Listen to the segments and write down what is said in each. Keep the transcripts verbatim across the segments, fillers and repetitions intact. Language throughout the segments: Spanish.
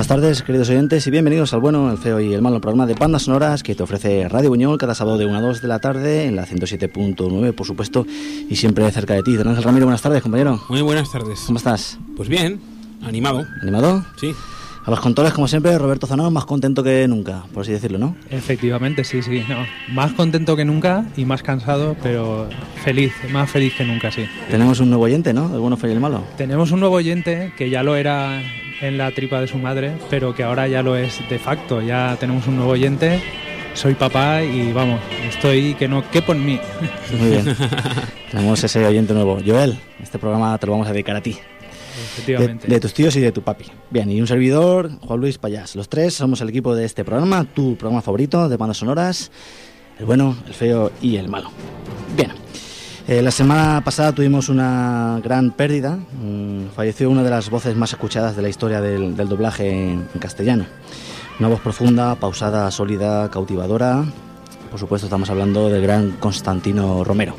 tardes, queridos oyentes, y bienvenidos al bueno, el feo y el malo, programa de bandas sonoras que te ofrece Radio Buñol cada sábado de una a dos de la tarde en la ciento siete punto nueve, por supuesto, y siempre cerca de ti. Don Ángel Ramiro, buenas tardes, compañero. Muy buenas tardes. ¿Cómo estás? Pues bien, animado. ¿Animado? Sí. A los controles, como siempre, Roberto Zanón, más contento que nunca, por así decirlo, ¿no? Efectivamente, sí, sí. No. Más contento que nunca y más cansado, pero feliz, más feliz que nunca, sí. Tenemos un nuevo oyente, ¿no? El bueno, feo y el malo. Tenemos un nuevo oyente que ya lo era en la tripa de su madre, pero que ahora ya lo es de facto. Ya tenemos un nuevo oyente, soy papá y vamos, estoy que no quepo en mí. Muy bien. Tenemos ese oyente nuevo. Joel, este programa te lo vamos a dedicar a ti. Efectivamente. De, de tus tíos y de tu papi. Bien, y un servidor, Juan Luis Payás. Los tres somos el equipo de este programa, tu programa favorito de bandas sonoras, el bueno, el feo y el malo. Bien, eh, la semana pasada tuvimos una gran pérdida. Mm, falleció una de las voces más escuchadas de la historia del, del doblaje en, en castellano. Una voz profunda, pausada, sólida, cautivadora. Por supuesto estamos hablando del gran Constantino Romero.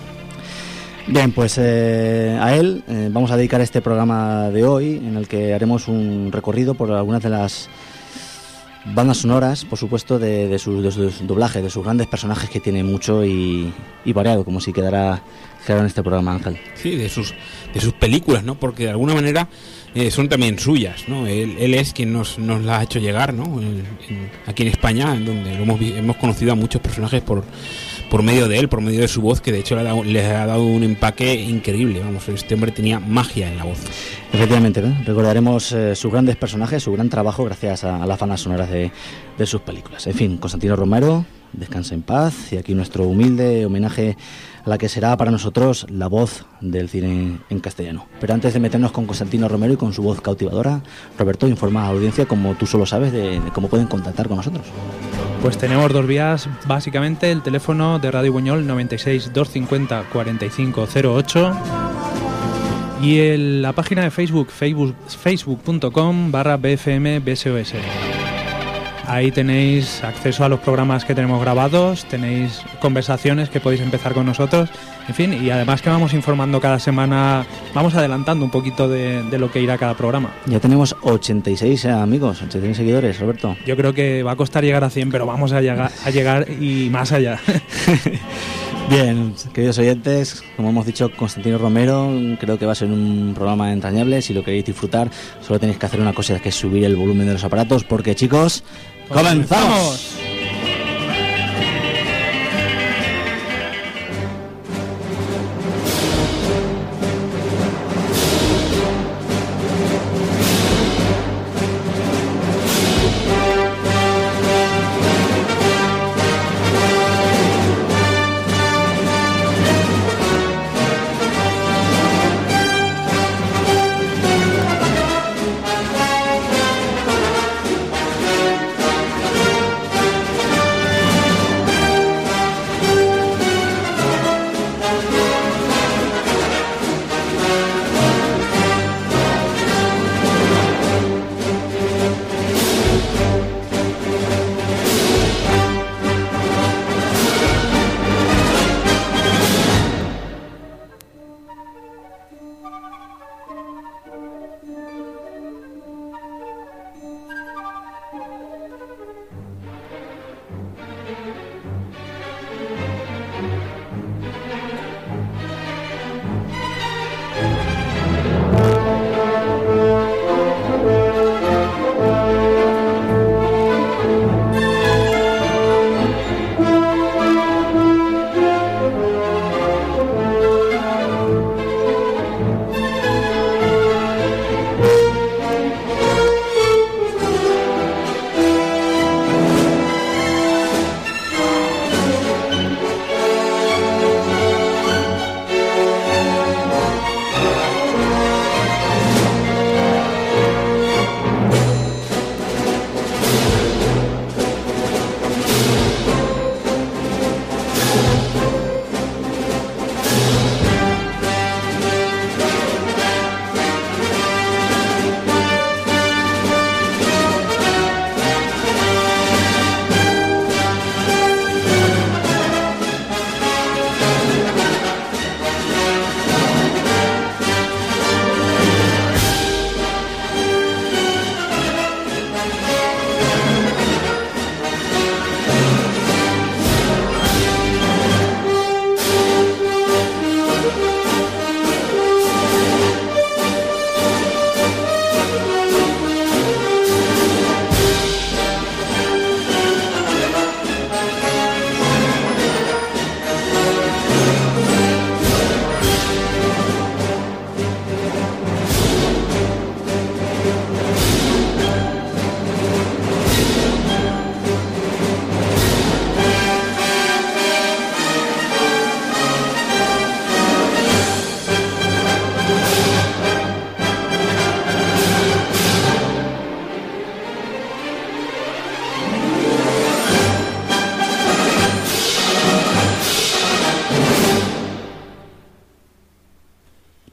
Bien, pues eh, a él eh, vamos a dedicar este programa de hoy, en el que haremos un recorrido por algunas de las bandas sonoras, por supuesto, de, de, su, de su doblaje, de sus grandes personajes, que tiene mucho y, y variado, como si quedara claro en este programa, Ángel. Sí, de sus, de sus películas, ¿no? Porque de alguna manera eh, son también suyas, ¿no? Él, él es quien nos, nos las ha hecho llegar, ¿no? En, en, aquí en España, en donde lo hemos, hemos conocido a muchos personajes por... por medio de él, por medio de su voz, que de hecho le ha dado, le ha dado un empaque increíble. Vamos, este hombre tenía magia en la voz. Efectivamente, ¿eh? Recordaremos eh, sus grandes personajes, su gran trabajo gracias a, a las bandas sonoras de, de sus películas. En fin, Constantino Romero, descanse en paz, y aquí nuestro humilde homenaje a la que será para nosotros la voz del cine en castellano. Pero antes de meternos con Constantino Romero y con su voz cautivadora, Roberto, informa a la audiencia, como tú solo sabes, de, de cómo pueden contactar con nosotros. Pues tenemos dos vías, básicamente el teléfono de Radio Buñol noventa y seis, doscientos cincuenta, cuarenta y cinco cero ocho y el, la página de Facebook, facebook facebook punto com barra B F M B S O S. Ahí tenéis acceso a los programas que tenemos grabados, tenéis conversaciones que podéis empezar con nosotros, en fin, y además que vamos informando cada semana, vamos adelantando un poquito de, de lo que irá cada programa. Ya tenemos ochenta y seis eh, amigos, ochenta y seis seguidores, Roberto. Yo creo que va a costar llegar a cien, pero vamos a llegar, a llegar y más allá. Bien, queridos oyentes, como hemos dicho, Constantino Romero, creo que va a ser un programa entrañable. Si lo queréis disfrutar, solo tenéis que hacer una cosa, que es subir el volumen de los aparatos, porque, chicos, ¡comenzamos!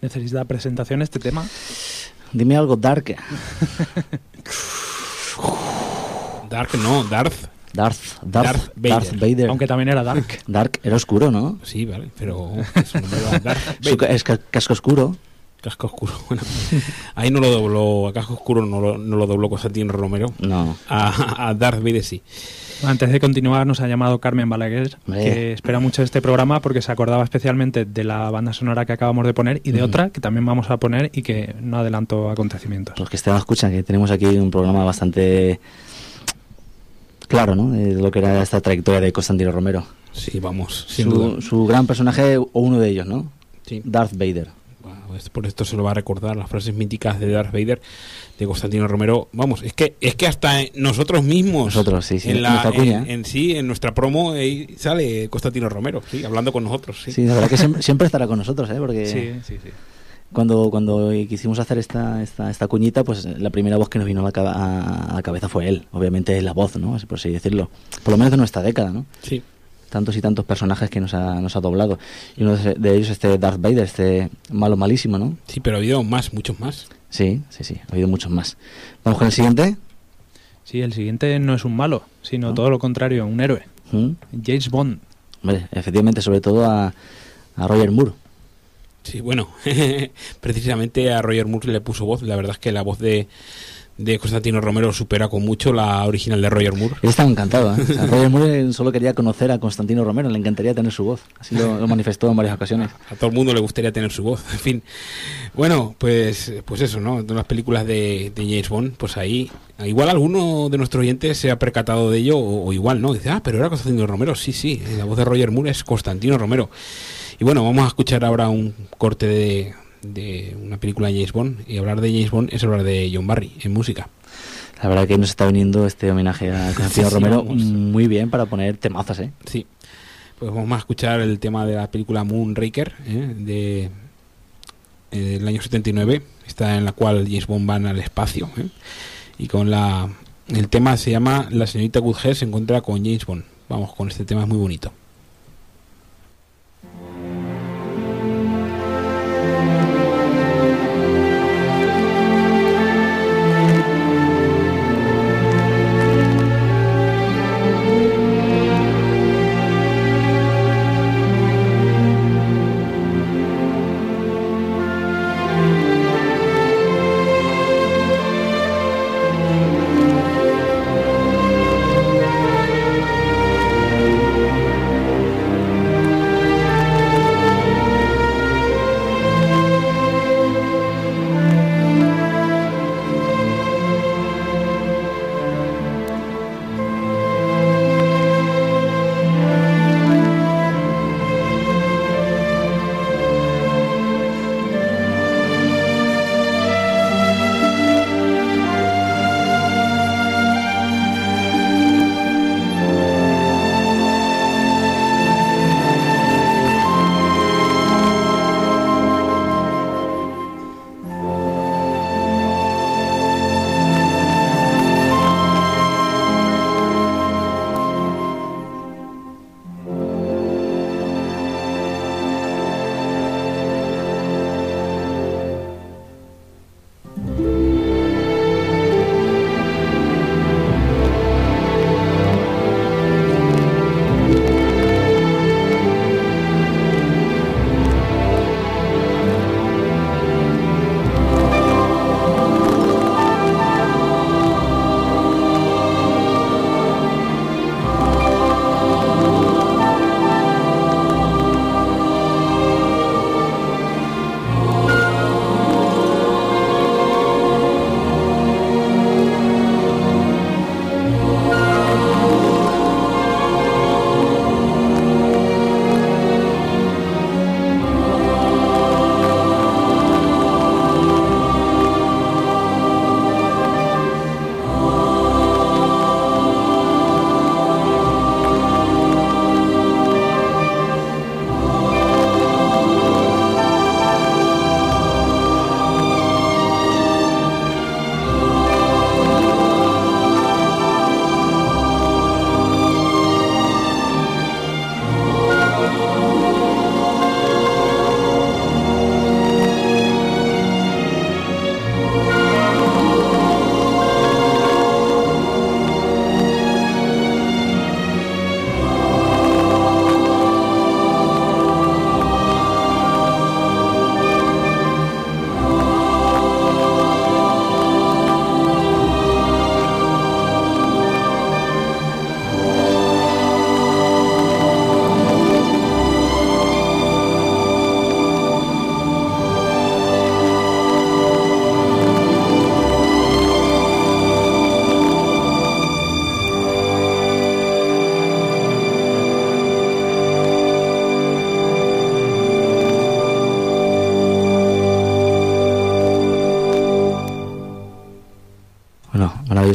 ¿Necesita presentación este tema? Dime algo dark. Dark no, Darth. Darth, Darth, Darth Vader. Darth Vader. Aunque también era Dark. Dark era oscuro, ¿no? Sí, vale, pero su nombre era Darth Su ca- Vader. es ca- casco oscuro. Casco oscuro. Bueno, ahí no lo dobló, a Casco oscuro no lo, no lo dobló Constantino Romero. No. A, a Darth Vader sí. Antes de continuar, nos ha llamado Carmen Balaguer, Hombre. que espera mucho este programa porque se acordaba especialmente de la banda sonora que acabamos de poner y de Ujú. otra que también vamos a poner y que no adelanto acontecimientos. Los que estén escuchan, que tenemos aquí un programa bastante claro, ¿no? De lo que era esta trayectoria de Constantino Romero. Sí, vamos, sin Su, duda. su gran personaje, o uno de ellos, ¿no? Sí. Darth Vader. Wow, es- por esto se lo va a recordar las frases míticas de Darth Vader de Constantino Romero. Vamos, es que es que hasta nosotros mismos, Nosotros, sí, sí, en, la, nuestra cuña. en, en sí, en nuestra promo ahí sale Constantino Romero, sí, hablando con nosotros, sí. Sí, la verdad que siempre, siempre estará con nosotros, ¿eh? Porque Sí, sí, sí. cuando, cuando quisimos hacer esta, esta, esta cuñita, pues la primera voz que nos vino a la, caba- a la cabeza fue él. Obviamente la voz, ¿no? Por así decirlo. Por lo menos de nuestra década, ¿no? Sí. Tantos y tantos personajes que nos ha, nos ha doblado. Y uno de de ellos, este Darth Vader, este malo malísimo, ¿no? Sí, pero ha habido más, muchos más. Sí, sí, sí, ha habido muchos más. Vamos con el siguiente. Sí, el siguiente no es un malo, sino ¿No? todo lo contrario, un héroe. ¿Mm? James Bond. Hombre, efectivamente, sobre todo a, a Roger Moore. Sí, bueno, precisamente a Roger Moore le puso voz. La verdad es que la voz de, de Constantino Romero supera con mucho la original de Roger Moore. Él estaba encantado, ¿eh? O sea, Roger Moore solo quería conocer a Constantino Romero, le encantaría tener su voz. Así lo, lo manifestó en varias ocasiones. A todo el mundo le gustaría tener su voz, en fin. Bueno, pues pues eso, ¿no? De las películas de, de James Bond, pues ahí, igual alguno de nuestros oyentes se ha percatado de ello, o, o igual, ¿no? Dice, ah, pero era Constantino Romero. Sí, sí, la voz de Roger Moore es Constantino Romero. Y bueno, vamos a escuchar ahora un corte de, de una película de James Bond. Y hablar de James Bond es hablar de John Barry en música. La verdad que nos está viniendo este homenaje a Constantino Sí, Romero vamos. muy bien para poner temazos, ¿eh? Sí, pues vamos a escuchar el tema de la película Moonraker, ¿eh? de eh, del año setenta y nueve, esta en la cual James Bond va al espacio, ¿eh? Y con la el tema se llama La señorita Goodhead se encuentra con James Bond. Vamos con este tema, es muy bonito. Thank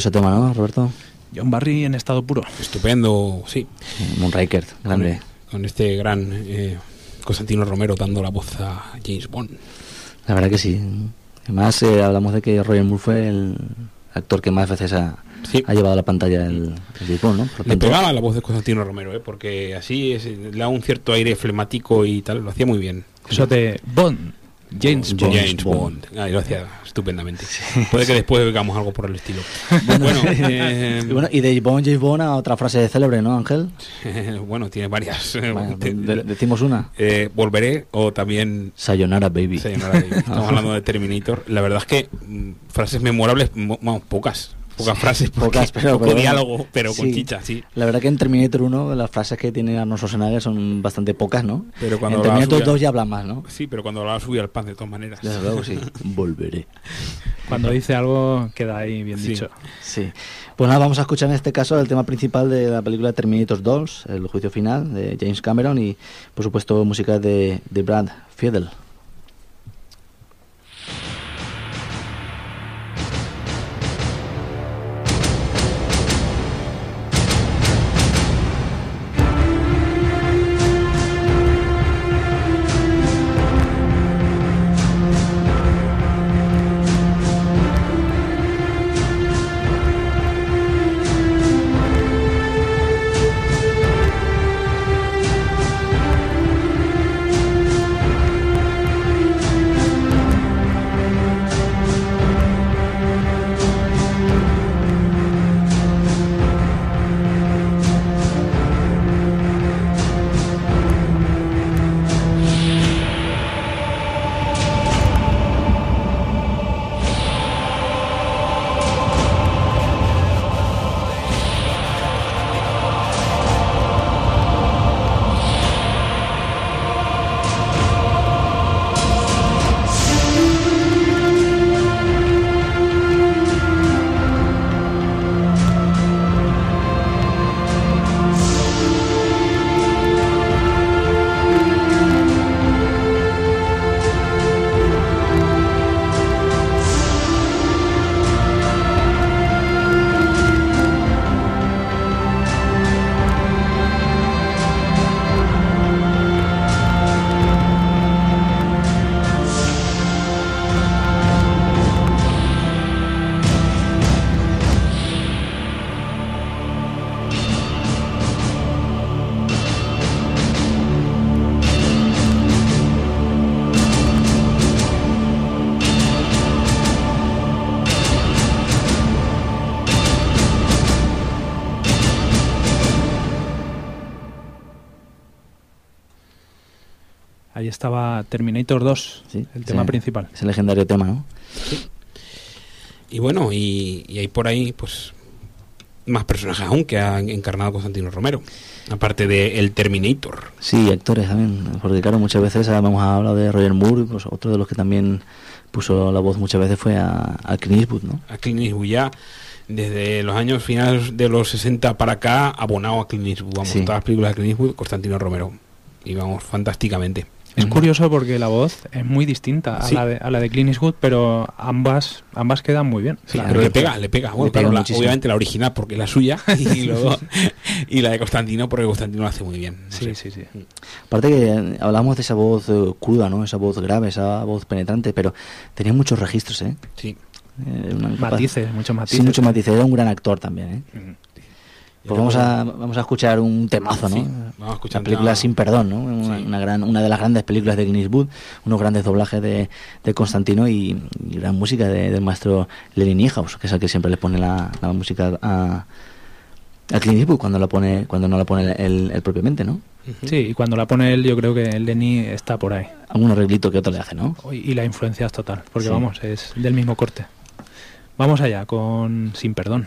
Maravilloso tema, ¿no, Roberto? John Barry en estado puro. Estupendo, sí. Eh, Moonraker, grande. Con, con este gran eh, Constantino Romero dando la voz a James Bond. La verdad que sí. Además, eh, hablamos de que Roger Moore fue el actor que más veces ha, sí. ha llevado a la pantalla el, el James Bond, ¿no? Por le pegaba la voz de Constantino Romero, ¿eh? Porque así es, le da un cierto aire flemático y tal, lo hacía muy bien. Eso de Bond. James Bond. James Bond. Ah, lo hacía estupendamente. Sí. Puede que después veamos algo por el estilo. Bueno, bueno, eh, y, bueno, y de Bond, James Bond a otra frase célebre, ¿no, Ángel? Bueno, tiene varias. Bueno, de, de, decimos una. Eh, volveré o también... Sayonara, baby. Sayonara, baby. Estamos hablando de Terminator. La verdad es que mm, frases memorables, vamos, pocas. Pocas sí, frases, pocas, pero, poco pero diálogo, pero sí. con chicha, sí. La verdad que en Terminator uno las frases que tiene Arnold Schwarzenegger son bastante pocas, ¿no? Pero cuando en Terminator dos a... ya hablan más, ¿no? Sí, pero cuando hablaba subía al pan de todas maneras. Desde luego, sí. Volveré. Cuando dice algo queda ahí bien sí. dicho. Sí. Pues nada, vamos a escuchar en este caso el tema principal de la película Terminator dos, el juicio final de James Cameron y, por supuesto, música de, de Brad Fiedel. Ahí estaba Terminator dos, sí, el tema sí, principal. Ese legendario tema, ¿no? Sí. Y bueno, y, y hay por ahí, pues, más personajes aún que ha encarnado Constantino Romero, aparte de el Terminator. Sí, actores también, porque claro, muchas veces hemos hablado de Roger Moore, pues otro de los que también puso la voz muchas veces fue a, a Clint Eastwood, ¿no? A Clint Eastwood ya, desde los años finales de los sesenta para acá, abonado a Clint Eastwood, vamos, sí. Todas las películas de Clint Eastwood, Constantino Romero, y vamos, fantásticamente. Es curioso porque la voz es muy distinta a, sí. la, de, a la de Clint Eastwood, pero ambas ambas quedan muy bien. Sí, pero le pega, le pega. Bueno, le pega claro, la, obviamente la original porque es la suya y luego y la de Constantino porque Constantino lo hace muy bien. No sí, sé. sí, sí. Aparte que hablamos de esa voz uh, cruda, ¿no? Esa voz grave, esa voz penetrante, pero tenía muchos registros, ¿eh? Sí. Eh, una matices, capaz... muchos matices. Sí, muchos matices. Era un gran actor también, ¿eh? Uh-huh. Pues vamos a vamos a escuchar un temazo, ¿no? Sí, vamos a escuchar la película una... Sin Perdón, ¿no? Una, sí. una gran una de las grandes películas de Clint Eastwood, unos grandes doblajes de, de Constantino y, y gran música de, del maestro Lenny Niehaus, que es el que siempre le pone la, la música a, a Clint Eastwood cuando la pone cuando no la pone él, él propiamente, ¿no? Uh-huh. Sí, y cuando la pone él yo creo que Lenny está por ahí. Algún arreglito que otro le hace, ¿no? Y la influencia es total, porque sí. vamos, es del mismo corte. Vamos allá con Sin Perdón.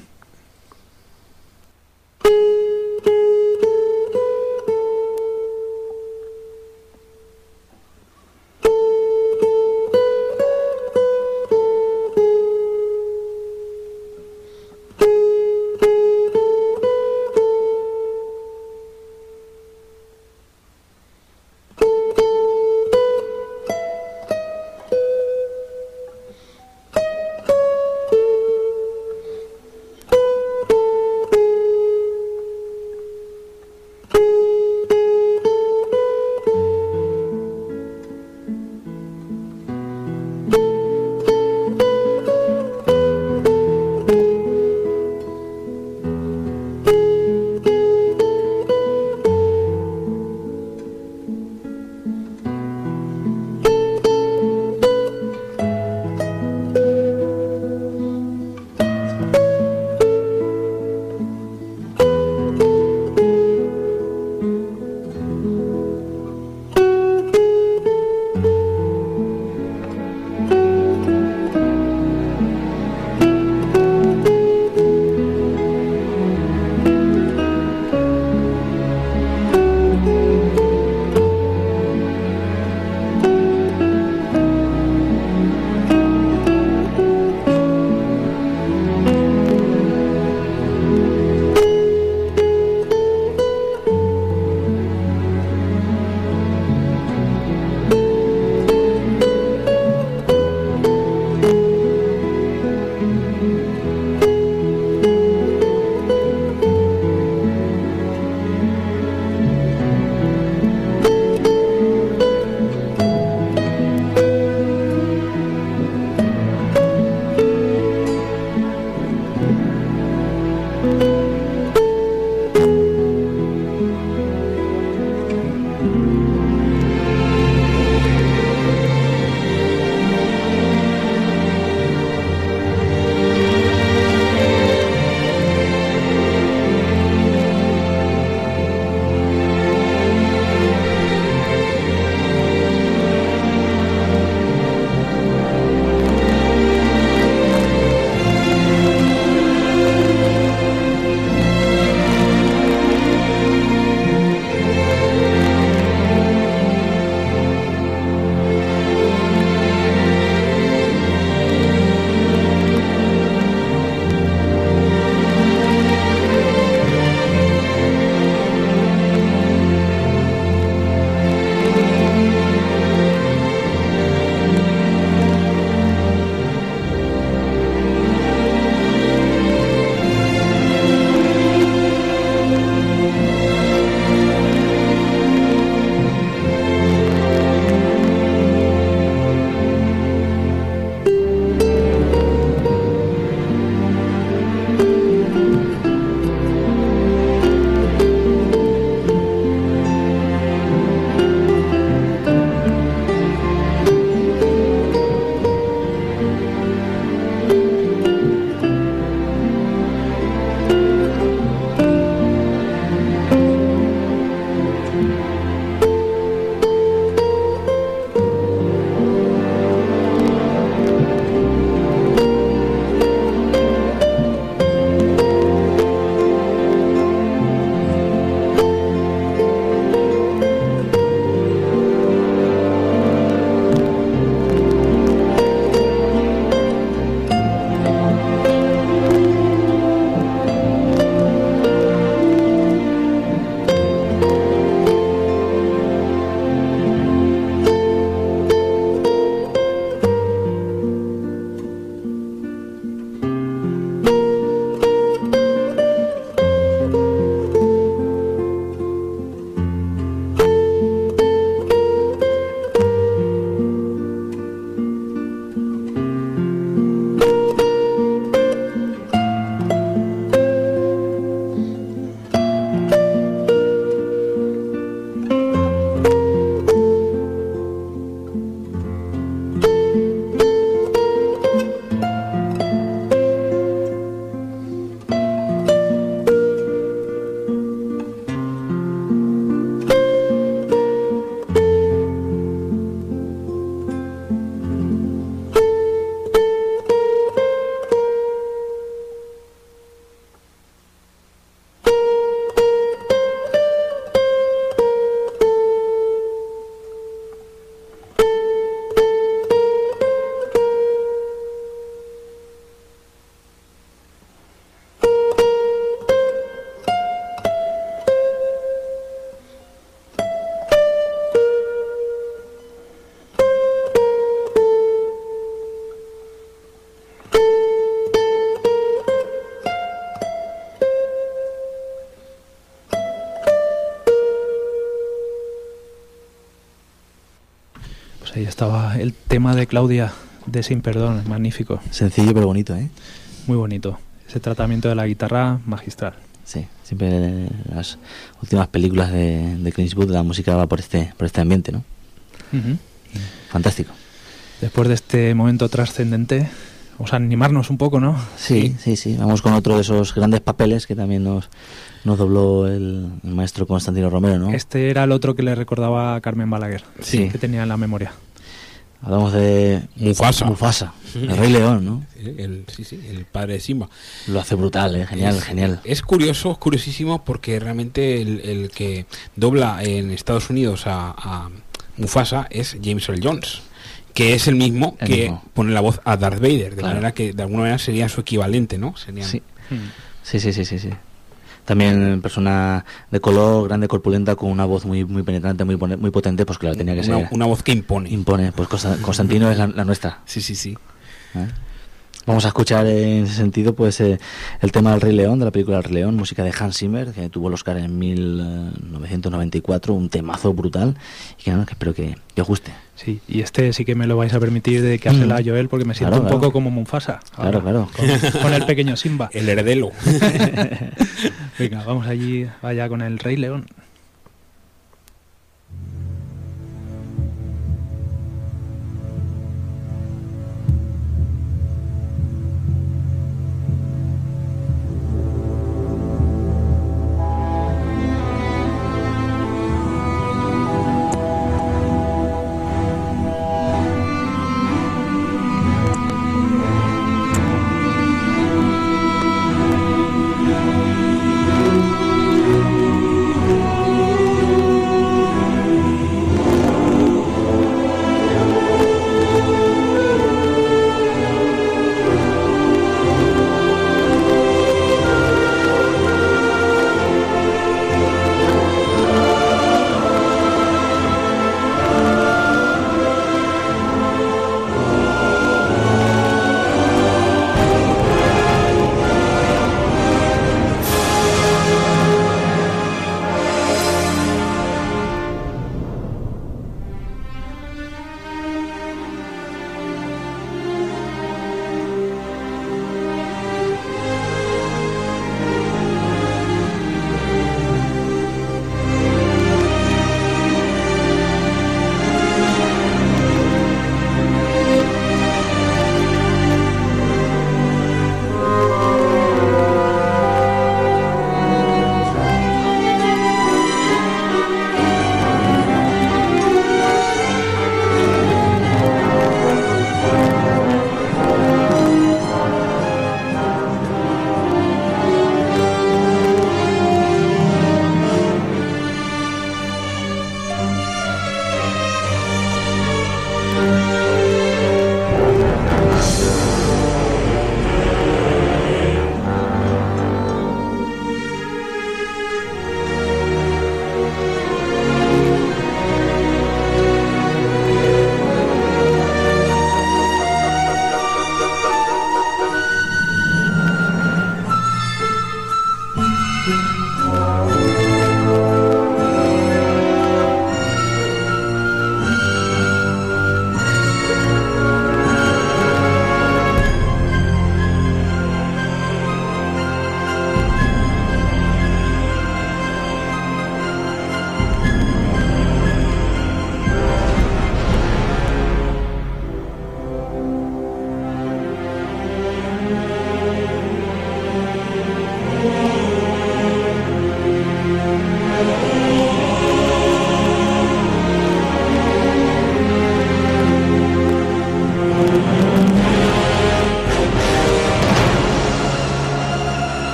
Pues ahí estaba el tema de Claudia, de Sin Perdón, magnífico. Sencillo pero bonito, ¿eh? Muy bonito. Ese tratamiento de la guitarra, magistral. Sí, siempre las últimas películas de, de Clint Eastwood, la música va por este, por este ambiente, ¿no? Uh-huh. Fantástico. Después de este momento trascendente, vamos a animarnos un poco, ¿no? Sí, sí, sí. Vamos con otro de esos grandes papeles que también nos, nos dobló el, el maestro Constantino Romero, ¿no? Este era el otro que le recordaba a Carmen Balaguer, sí, que tenía en la memoria. Hablamos de Mufasa. Mufasa, el Rey León, ¿no? El, sí, sí, el padre de Simba. Lo hace brutal, ¿eh? Genial, es, genial. Es curioso, es curiosísimo porque realmente el, el que dobla en Estados Unidos a, a Mufasa es James Earl Jones, que es el mismo el que mismo. pone la voz a Darth Vader, de claro. manera que de alguna manera sería su equivalente, ¿no? Serían... Sí. sí, sí, sí, sí, sí. También persona de color, grande, corpulenta, con una voz muy muy penetrante, muy muy potente, pues claro, tenía que una, ser. Una voz que impone. Impone, pues Constantino es la, la nuestra. Sí, sí, sí. ¿Eh? Vamos a escuchar en ese sentido pues eh, el tema del Rey León, de la película El Rey León, música de Hans Zimmer, que tuvo el Oscar en mil novecientos noventa y cuatro, un temazo brutal, y que, no, que espero que, que os guste. Sí, y este sí que me lo vais a permitir dedicársela mm. a Joel, porque me siento claro, un claro. poco como Mufasa. Claro, ahora, claro. Con, con el pequeño Simba. El heredero. Venga, vamos allí, vaya con el Rey León.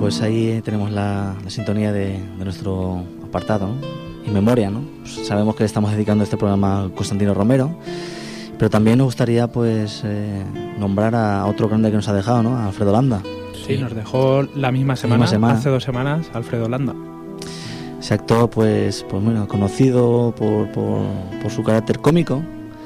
pues ahí tenemos la, la sintonía de, de nuestro apartado, ¿no? In memoria, ¿no? Pues sabemos que le estamos dedicando este programa a Constantino Romero, pero también nos gustaría pues eh, nombrar a otro grande que nos ha dejado, ¿no? A Alfredo Landa. Sí, nos dejó la misma semana, misma semana. hace dos semanas, Alfredo Landa. Ese actor, pues, pues bueno, conocido por, por, por su carácter cómico,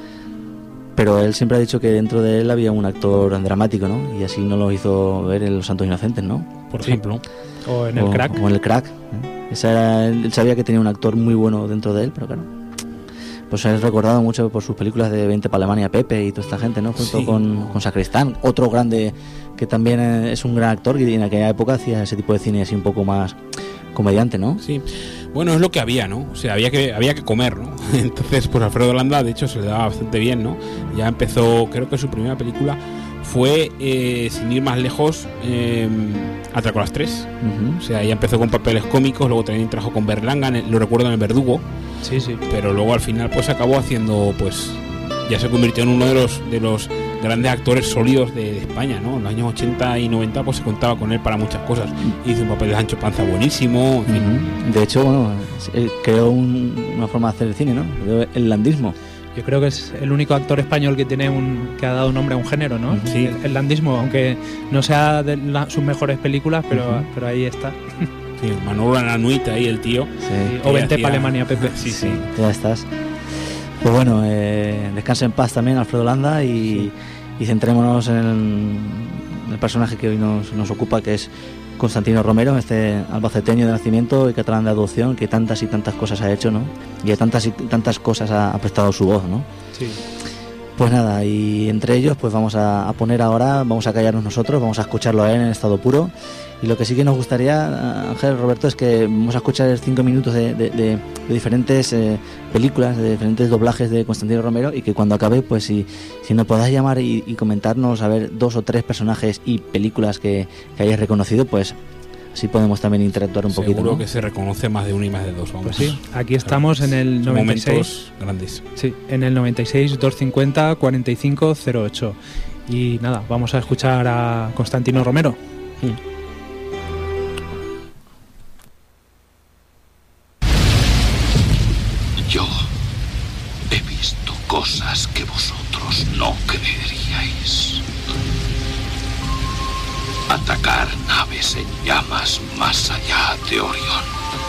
pero él siempre ha dicho que dentro de él había un actor dramático, ¿no? Y así nos lo hizo ver en Los Santos Inocentes, ¿no? Por Sí. ejemplo. O en el o, Crack. o en el Crack, ¿eh? Esa era, él sabía que tenía un actor muy bueno dentro de él, pero claro, pues es recordado mucho por sus películas de veinte para Alemania, Pepe y toda esta gente, ¿no? Junto Sí. con, con Sacristán, otro grande que también es un gran actor y en aquella época hacía ese tipo de cine así un poco más comediante, ¿no? Sí, bueno, es lo que había, ¿no? O sea, había que había que comer, ¿no? Entonces, pues Alfredo Landa, de hecho, se le daba bastante bien, ¿no? Ya empezó, creo que su primera película fue, eh, sin ir más lejos, eh, Atraco a las tres. Uh-huh. O sea, ya empezó con papeles cómicos, luego también trabajó con Berlanga, en el- lo recuerdo en El Verdugo, Sí, sí. pero luego al final pues acabó haciendo, pues, ya se convirtió en uno de los de los grandes actores sólidos de, de España, ¿no? En los años ochenta y noventa pues se contaba con él para muchas cosas. Hizo un papel de Sancho Panza buenísimo, en fin. Uh-huh. De hecho, bueno, él creó un- una forma de hacer el cine, ¿no? El landismo. Yo creo que es el único actor español que tiene un que ha dado nombre a un género, ¿no? Sí. El, el landismo, aunque no sea de la- sus mejores películas, pero, Ujú. pero ahí está. Sí, Manolo Ananuita ahí, el tío. Sí. O que Vente hacía- pa' Alemania, Pepe. Sí, sí. Ya estás. Pues bueno, eh, descansa en paz también Alfredo Landa y, y centrémonos en el personaje que hoy nos, nos ocupa, que es Constantino Romero, este albaceteño de nacimiento y catalán de adopción, que tantas y tantas cosas ha hecho, ¿no? Y a tantas y tantas cosas ha, ha prestado su voz, ¿no? Sí. Pues nada, y entre ellos pues vamos a, a poner ahora, vamos a callarnos nosotros, vamos a escucharlo a él en estado puro. Y lo que sí que nos gustaría, Ángel, Roberto, es que vamos a escuchar cinco minutos de, de, de, de diferentes eh, películas, de diferentes doblajes de Constantino Romero, y que cuando acabe, pues si, si nos podáis llamar y, y comentarnos, a ver, dos o tres personajes y películas que, que hayáis reconocido, pues así podemos también interactuar un poquito, Seguro ¿no? que se reconoce más de uno y más de dos, vamos. Pues sí, aquí estamos en el Son noventa y seis. momentos grandes. Sí, en el noventa y seis, doscientos cincuenta, cuarenta y cinco cero ocho. Y nada, vamos a escuchar a Constantino Romero. Yo he visto cosas que vosotros no creeríais. Atacar naves en llamas más allá de Orión.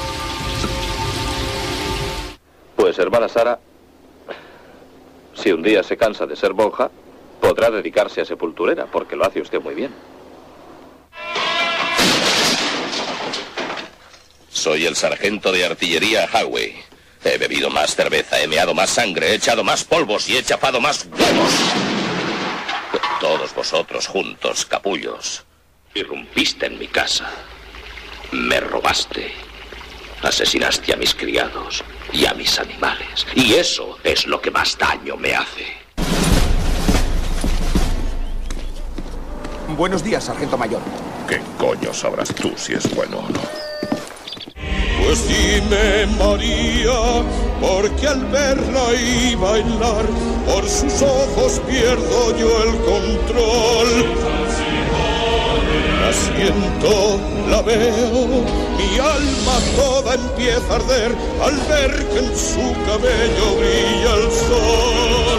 Pues, hermana Sara, si un día se cansa de ser monja, podrá dedicarse a sepulturera, porque lo hace usted muy bien. Soy el sargento de artillería Howe. He bebido más cerveza, he meado más sangre, he echado más polvos y he chafado más huevos. Todos vosotros juntos, capullos, irrumpiste en mi casa. Me robaste. Asesinaste a mis criados y a mis animales. Y eso es lo que más daño me hace. Buenos días, sargento mayor. ¿Qué coño sabrás tú si es bueno o no? Pues dime, María, porque al verla y bailar, por sus ojos pierdo yo el control. La siento, la veo, mi alma toda empieza a arder al ver que en su cabello brilla el sol.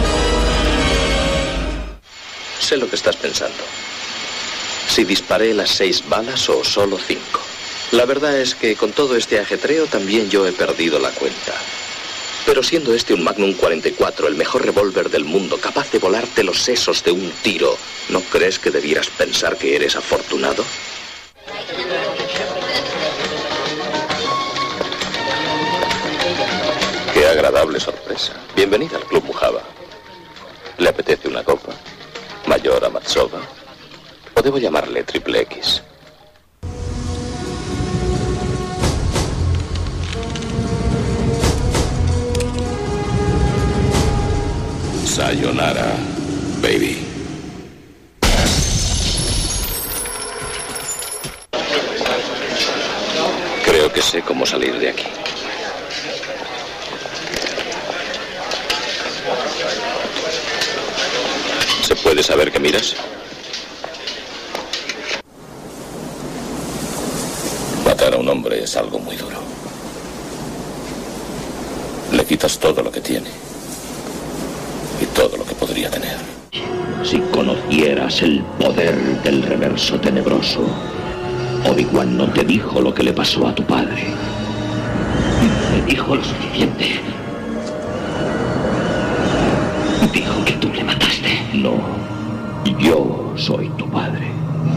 Sé lo que estás pensando. Si disparé las seis balas o solo cinco. La verdad es que con todo este ajetreo también yo he perdido la cuenta. Pero siendo este un Magnum cuarenta y cuatro, el mejor revólver del mundo, capaz de volarte los sesos de un tiro, ¿no crees que debieras pensar que eres afortunado? Qué agradable sorpresa. Bienvenida al Club Mujaba. ¿Le apetece una copa? ¿Mayor a Matsova? ¿O debo llamarle Triple X? Sayonara, baby. Creo que sé cómo salir de aquí. ¿Se puede saber qué miras? Matar a un hombre es algo muy duro. Le quitas todo lo que tiene y todo lo que podría tener. Si conocieras el poder del reverso tenebroso, Obi-Wan no te dijo lo que le pasó a tu padre. Me dijo lo suficiente. Dijo que tú le mataste. No, yo soy tu padre.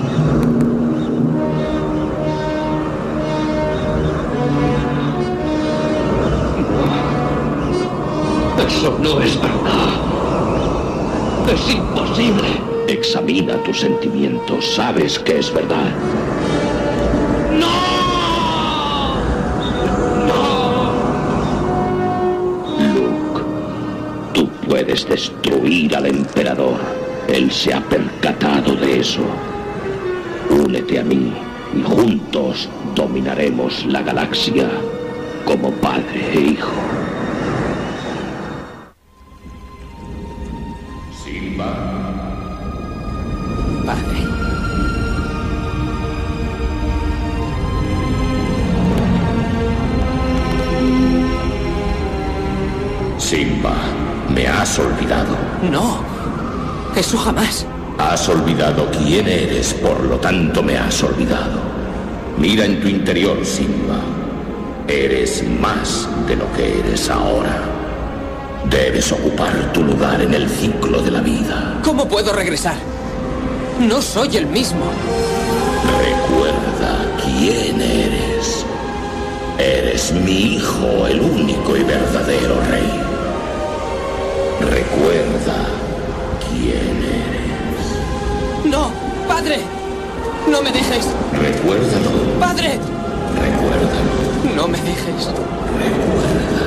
No, eso no es verdad. Es imposible. Examina tus sentimientos. Sabes que es verdad. ¡No! ¡No! Luke, tú puedes destruir al emperador. Él se ha percatado de eso. Únete a mí y juntos dominaremos la galaxia como padre e hijo. Padre. Simba, me has olvidado. No, eso jamás. Has olvidado quién eres, por lo tanto me has olvidado. Mira en tu interior, Simba. Eres más de lo que eres ahora. Debes ocupar tu lugar en el ciclo de la vida. ¿Cómo puedo regresar? No soy el mismo. Recuerda quién eres. Eres mi hijo, el único y verdadero rey. Recuerda quién eres. No, padre. No me dejes. Recuérdalo. Padre. Recuérdalo. No me dejes. Recuerda.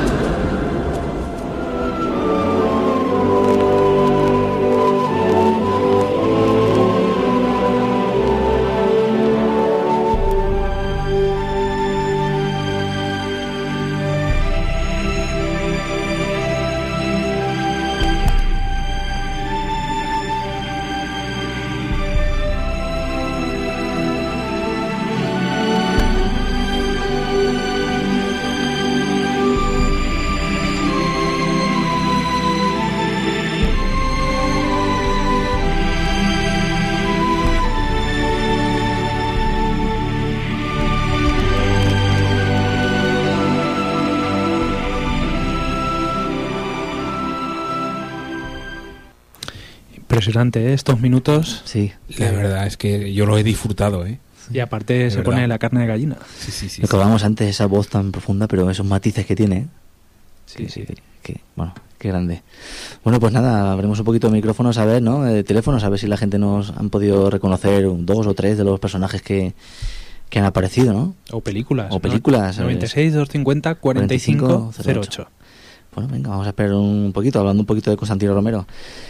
Impresionante, ¿eh? Estos minutos. Sí. La verdad es que yo lo he disfrutado, ¿eh? Y aparte De se verdad. pone la carne de gallina. Sí, sí, sí. Lo que hablábamos antes, esa voz tan profunda, pero esos matices que tiene. Sí, que, sí. que- que- bueno, qué grande. Bueno, pues nada, abrimos un poquito de micrófonos a ver, ¿no? De teléfonos, a ver si la gente nos han podido reconocer un, dos o tres de los personajes que, que han aparecido, ¿no? O películas. O películas, ¿no? noventa y seis, doscientos cincuenta, cuarenta y cinco, cero ocho. Bueno, venga, vamos a esperar un poquito, hablando un poquito de Constantino Romero.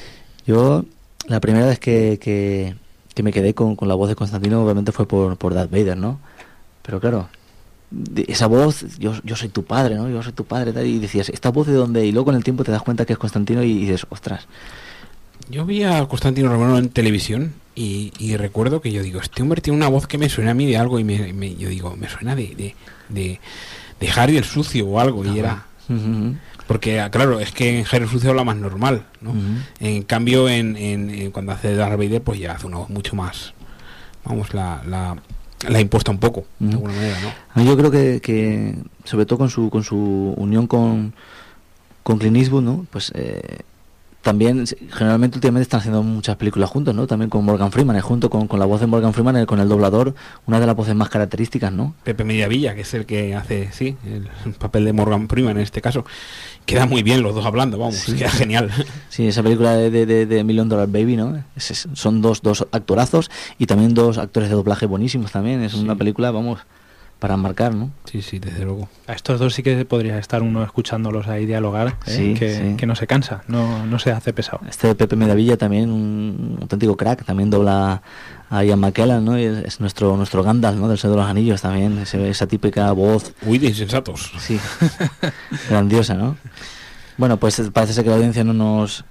Yo, la primera vez que, que, que me quedé con, con la voz de Constantino, obviamente fue por, por Darth Vader, ¿no? Pero claro, de esa voz, yo, yo soy tu padre, ¿no? Yo soy tu padre, tal, y decías, ¿esta voz de dónde? Y luego con el tiempo te das cuenta que es Constantino y dices, ostras. Yo vi a Constantino Romero en televisión y, y recuerdo que yo digo, este hombre tiene una voz que me suena a mí de algo y me, me- yo digo, me suena de, de, de, de Harry el Sucio o algo, y era... Ujú, Porque, ah, claro, es que en Harry el Sucio habla más normal, ¿no? ujú. En cambio, en, en- en cuando hace Darth Vader, pues ya hace una voz mucho más... Vamos, la, la, la impuesta un poco, de Ujú. alguna manera, ¿no? A mí yo creo que, que sobre todo con su con su unión con, con Clint Eastwood, ¿no? Pues eh, también, se- generalmente últimamente están haciendo muchas películas juntos, ¿no? También con Morgan Freeman, eh, junto con, con la voz de Morgan Freeman, eh, con el doblador, una de las voces más características, ¿no? Pepe Mediavilla, que es el que hace, sí, el papel de Morgan Freeman en este caso. Queda muy bien los dos hablando, vamos, Sí. queda genial. Sí, esa película de, de, de, de Million Dollar Baby, ¿no? Es- es- son dos, dos actorazos y también dos actores de doblaje buenísimos también. Es una Sí. película, vamos, para marcar, ¿no? Sí, sí, desde luego. A estos dos sí que podría estar uno escuchándolos ahí dialogar, ¿eh? Sí, que, sí. que no se cansa, no, no se hace pesado. Este Pepe Medavilla también, un auténtico crack, también dobla a Ian McKellen, ¿no? Y es, es nuestro nuestro Gandalf, ¿no? Del Señor de los Anillos también, ese- esa típica voz, Uy, de insensatos. sí, grandiosa, ¿no? Bueno, pues parece ser que la audiencia no nos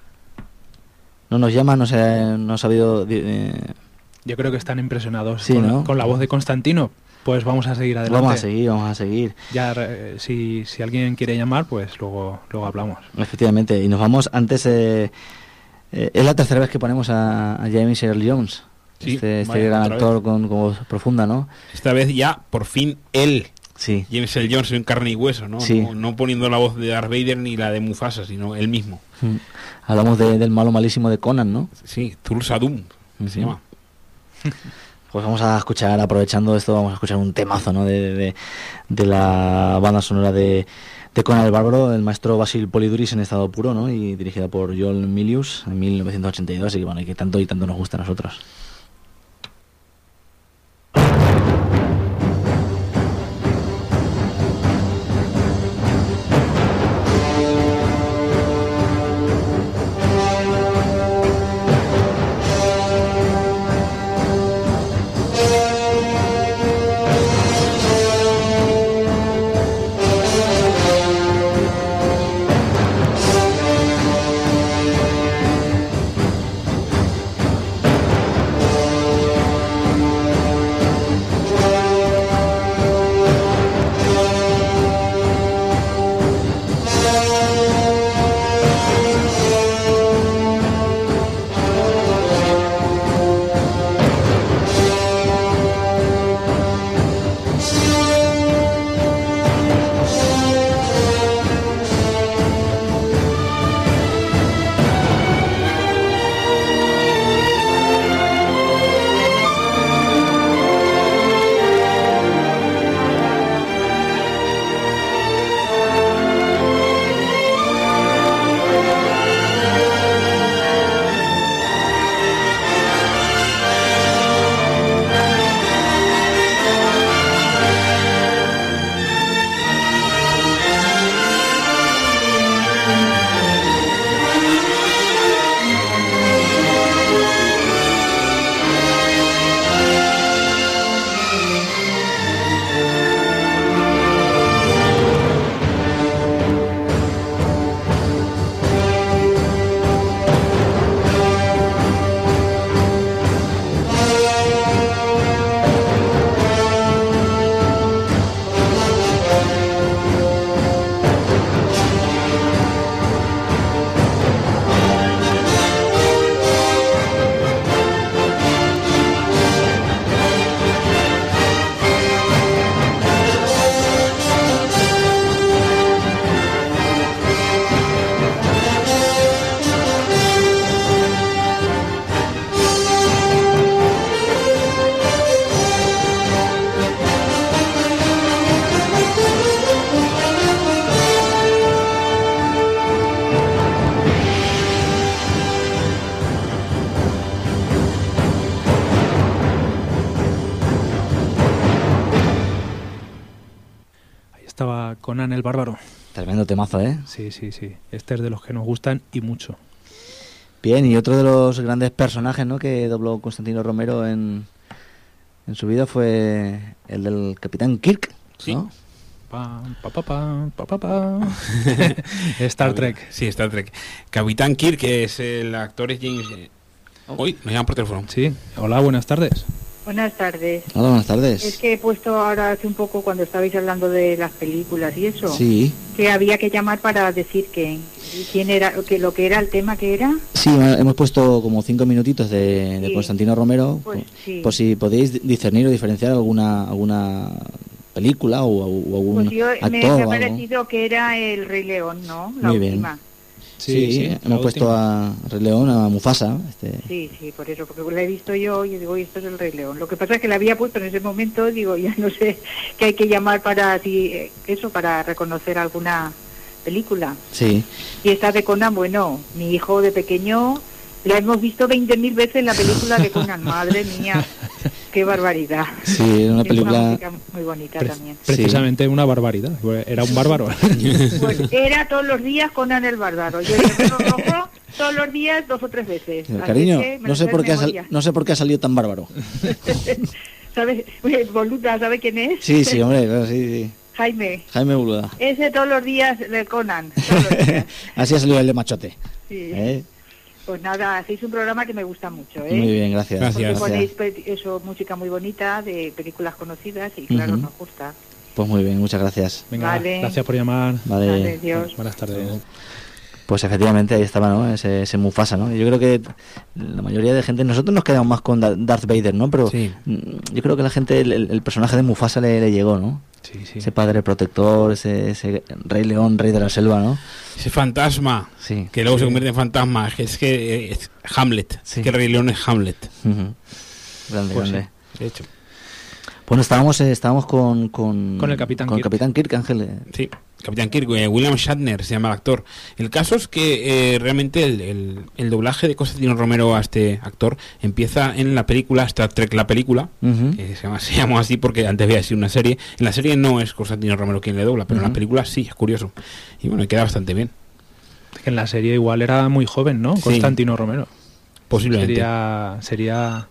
no nos llama, no se no ha sabido... eh, Yo creo que están impresionados Sí, con, ¿no? con la voz de Constantino. Pues vamos a seguir adelante. Vamos a seguir, vamos a seguir. Ya, eh, si, si alguien quiere llamar, pues luego, luego hablamos. Efectivamente, y nos vamos antes... Eh, eh, es la tercera vez que ponemos a, a James Earl Jones. Sí, este este vaya, gran otra actor vez. con, con voz profunda, ¿no? Esta vez ya, por fin, él, Sí. James Earl Jones, en carne y hueso, ¿no? Sí. No, no poniendo la voz de Darth Vader ni la de Mufasa, sino él mismo. Mm. Hablamos de, del malo malísimo de Conan, ¿no? Sí, Thulsa Doom, Ujú. se llama. Pues vamos a escuchar, aprovechando esto, vamos a escuchar un temazo, ¿no? De, de, de la banda sonora de, de Conan el Bárbaro, el maestro Basil Poliduris en estado puro, ¿no? Y dirigida por Joel Milius en mil novecientos ochenta y dos, así que bueno, y que tanto y tanto nos gusta a nosotros. Estaba Conan el Bárbaro. Tremendo temazo, ¿eh? Sí, sí, sí. Este es de los que nos gustan y mucho. Bien, y otro de los grandes personajes, ¿no?, que dobló Constantino Romero en, en su vida fue el del Capitán Kirk, ¿no? Sí. Pa, pa, pa, pa, pa, pa, pa. Star Trek. Sí, Star Trek. Capitán Kirk, que es el actor, es James... Hoy nos llaman por teléfono. Sí. Hola, buenas tardes. Buenas tardes. Hola, buenas tardes. Es que he puesto ahora hace un poco, cuando estabais hablando de las películas y eso, Sí. que había que llamar para decir que quién era, que lo que era el tema que era. Sí, hemos puesto como cinco minutitos de, de Sí. Constantino Romero, Pues por, sí. por si podéis discernir o diferenciar alguna alguna película o, o algún Pues yo actor me o ha algo. parecido que era el Rey León, ¿no? La Muy bien. última. Sí, Sí, sí, hemos la puesto última. a Rey León, a Mufasa. Este, Sí, sí, por eso, porque la he visto yo y digo, "Uy, esto es el Rey León". Lo que pasa es que la había puesto en ese momento, digo, ya no sé qué hay que llamar para si, eh, eso, para reconocer alguna película. sí. Y esta de Conan, bueno, mi hijo de pequeño la hemos visto veinte mil veces la película de Conan, madre mía, qué barbaridad. Sí, era una Es película... una música muy bonita Pre- también. Precisamente una barbaridad. Era un bárbaro. Pues era todos los días Conan el Bárbaro. Yo el perro rojo todos los días dos o tres veces. Pero, Así cariño, que me no sé, lo sé por de qué ha sal- memoria. no sé por qué ha salido tan bárbaro. ¿Sabes? Boluda, ¿sabe quién es? Sí, sí, hombre, claro, sí, sí. Jaime. Jaime Buluda. Ese todos los días de Conan. Todos los días. Así ha salido el de Machote. Sí. ¿Eh? Pues nada, hacéis un programa que me gusta mucho, ¿eh? Muy bien, gracias. Gracias. Porque ponéis pe- eso, música muy bonita, de películas conocidas, y claro, Ujú. nos gusta. Pues muy bien, muchas gracias. Venga, Vale. gracias por llamar. Vale. Vale, Dios. Buenas tardes. Pues efectivamente ahí estaba, ¿no? Ese, ese Mufasa, ¿no? Yo creo que la mayoría de gente, nosotros nos quedamos más con Da- Darth Vader, ¿no? Pero Sí. mm, yo creo que la gente, el, el- el personaje de Mufasa le, le llegó, ¿no? Sí, sí. Ese padre protector, ese, ese rey león, rey de la selva, ¿no? Ese fantasma, Sí. que luego se convierte en fantasma, es que es Hamlet, Sí. es que el Rey León es Hamlet. Ujú. Grande, Pues grande. De hecho, Bueno, estábamos, eh, estábamos con, con, Con el Capitán con el Kirk. Capitán Kirk, Ángel. eh. sí, Capitán Kirk, eh, William Shatner se llama el actor. El caso es que eh, realmente el, el, el doblaje de Constantino Romero a este actor empieza en la película Star Trek, la película, Ujú. que se llama, se llama así porque antes había sido una serie. En la serie no es Constantino Romero quien le dobla, pero en Ujú. la película sí, es curioso. Y bueno, y queda bastante bien, Que en la serie igual era muy joven, ¿no? Sí. Constantino Romero. posiblemente. Sería, sería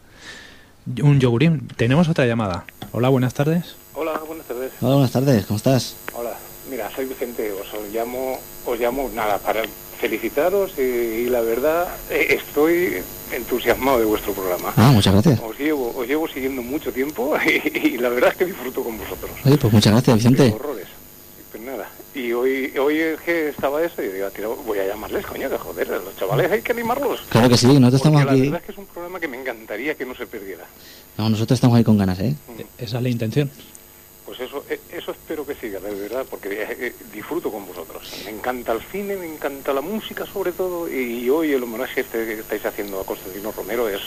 un yogurín. Tenemos otra llamada. Hola, buenas tardes. Hola, buenas tardes. Hola, buenas tardes, ¿cómo estás? Hola, mira, soy Vicente, os llamo, os llamo nada, para felicitaros y, y la verdad eh, estoy entusiasmado de vuestro programa. Ah, muchas gracias. Os llevo, os llevo siguiendo mucho tiempo y, y la verdad es que disfruto con vosotros. Oye, pues muchas gracias, Vicente. Qué horrores. Pues nada, y hoy, hoy es que estaba eso y digo, "Tira, voy a llamarles, coño, que joder, los chavales hay que animarlos. Claro que sí, nosotros Porque estamos la aquí. verdad es que es un programa que me encantaría que no se perdiera. No, nosotros estamos ahí con ganas, ¿eh? Esa es la intención. Pues eso, eh, eso espero que siga, de verdad, porque eh, eh, disfruto con vosotros. Me encanta el cine, me encanta la música sobre todo, y hoy el homenaje este que estáis haciendo a Constantino Romero es,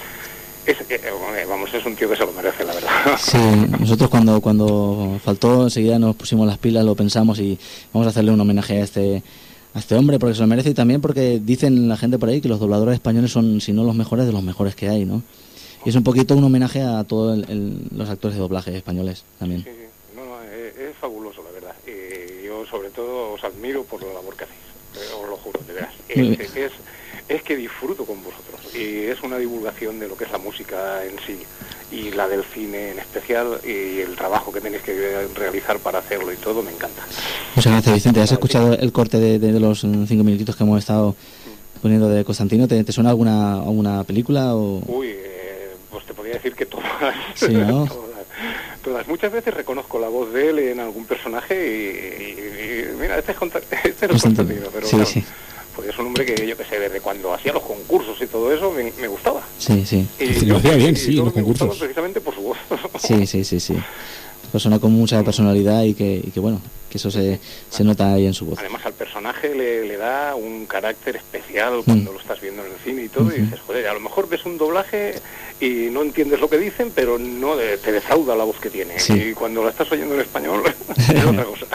es eh, eh, vamos, es un tío que se lo merece, la verdad. Sí, nosotros cuando cuando faltó enseguida nos pusimos las pilas, lo pensamos y vamos a hacerle un homenaje a este a este hombre porque se lo merece y también porque dicen la gente por ahí que los dobladores españoles son, si no los mejores, de los mejores que hay, ¿no? Y es un poquito un homenaje a todos los actores de doblaje españoles también. Sí, sí, no, no, eh, es fabuloso, la verdad. Eh, yo sobre todo os admiro por la labor que hacéis, eh, os lo juro, de veras. Muy Es, bien. es, es que disfruto con vosotros y es una divulgación de lo que es la música en sí y la del cine en especial y el trabajo que tenéis que realizar para hacerlo y todo, me encanta. Muchas gracias, Vicente. ¿Has escuchado el corte de, de- de los mm, cinco minutitos que hemos estado poniendo de Constantino? ¿Te, te suena alguna alguna película o...? Uy, eh, pues te podría decir que todas, Sí, ¿no? todas, todas. Muchas veces reconozco la voz de él en algún personaje y, y- y mira, este es, Consta- este es Constantino. Constantino, pero Sí, claro, sí. pues es un hombre que yo que sé, desde cuando hacía los concursos y todo eso me, me gustaba. Sí, sí. Y Sí, yo- lo hacía bien, y sí, todo los me gustaba concursos. precisamente por su voz. Sí, sí, sí, sí. Persona con mucha personalidad y que, y que bueno, que eso se, se nota ahí en su voz. Además al personaje le, le da un carácter especial cuando Mm. lo estás viendo en el cine y todo, y Ujú. dices, joder, a lo mejor ves un doblaje y no entiendes lo que dicen, pero no de- te defrauda la voz que tiene. Sí. Y cuando la estás oyendo en español es otra cosa.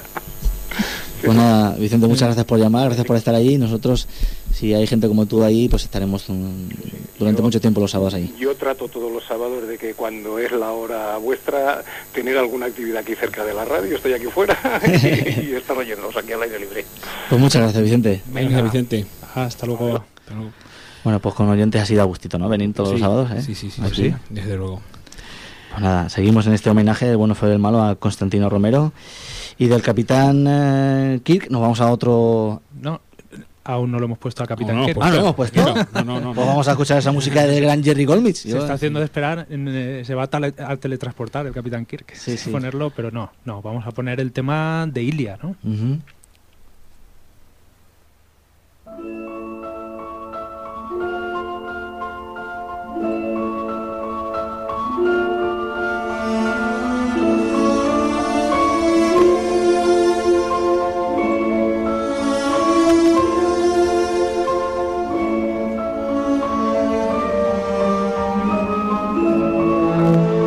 Pues nada, Vicente, muchas gracias por llamar, gracias por estar ahí. Nosotros, si hay gente como tú ahí, pues estaremos um, durante Yo- mucho tiempo los sábados ahí. Yo trato todos los sábados de que cuando es la hora vuestra, tener alguna actividad aquí cerca de la radio, estoy aquí fuera y, y estar oyéndoos aquí al aire libre. Pues muchas gracias, Vicente. Venga, Vicente. Hasta luego. Hasta luego. Bueno, pues con oyentes ha sido a gustito, ¿no? Venir todos los Sí, sábados, ¿eh? Sí, sí, sí, Aquí. sí, desde luego. Pues nada, seguimos en este homenaje del bueno fue del malo a Constantino Romero. Y del Capitán eh, Kirk nos vamos a otro... No, aún no lo hemos puesto a Capitán No, no, Kirk. pues- Ah, ¿no lo hemos puesto? No, no, no, no. Pues vamos a escuchar esa música del gran Jerry Goldsmith. Se Yo- está haciendo de esperar, en, eh, se va a, tele- a teletransportar el Capitán Kirk. Sí, sí. Ponerlo, pero no, no, vamos a poner el tema de Ilia, ¿no? Ujú.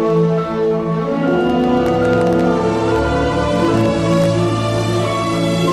Thank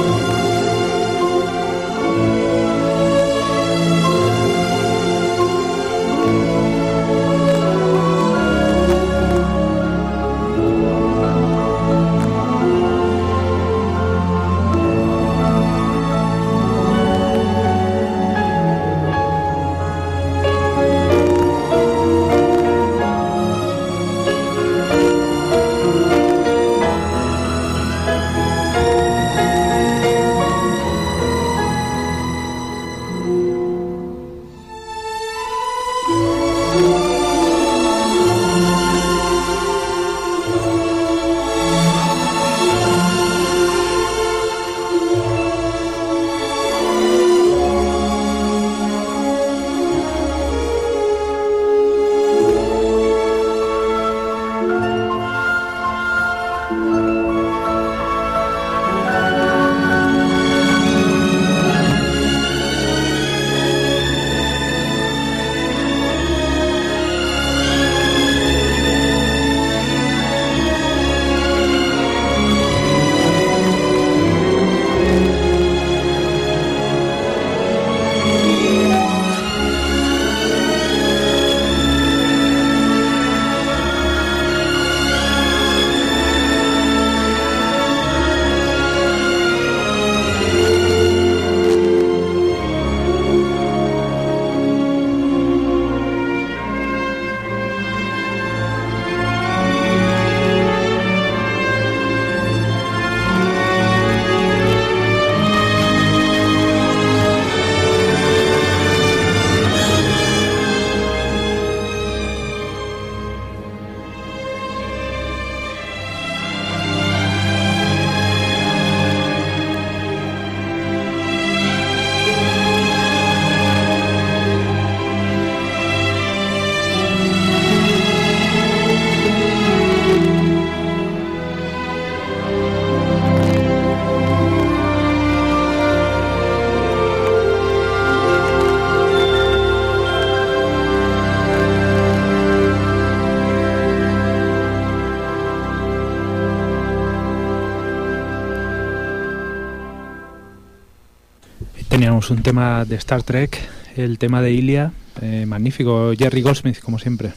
Teníamos un tema de Star Trek, el tema de Ilia, eh, magnífico, Jerry Goldsmith, como siempre.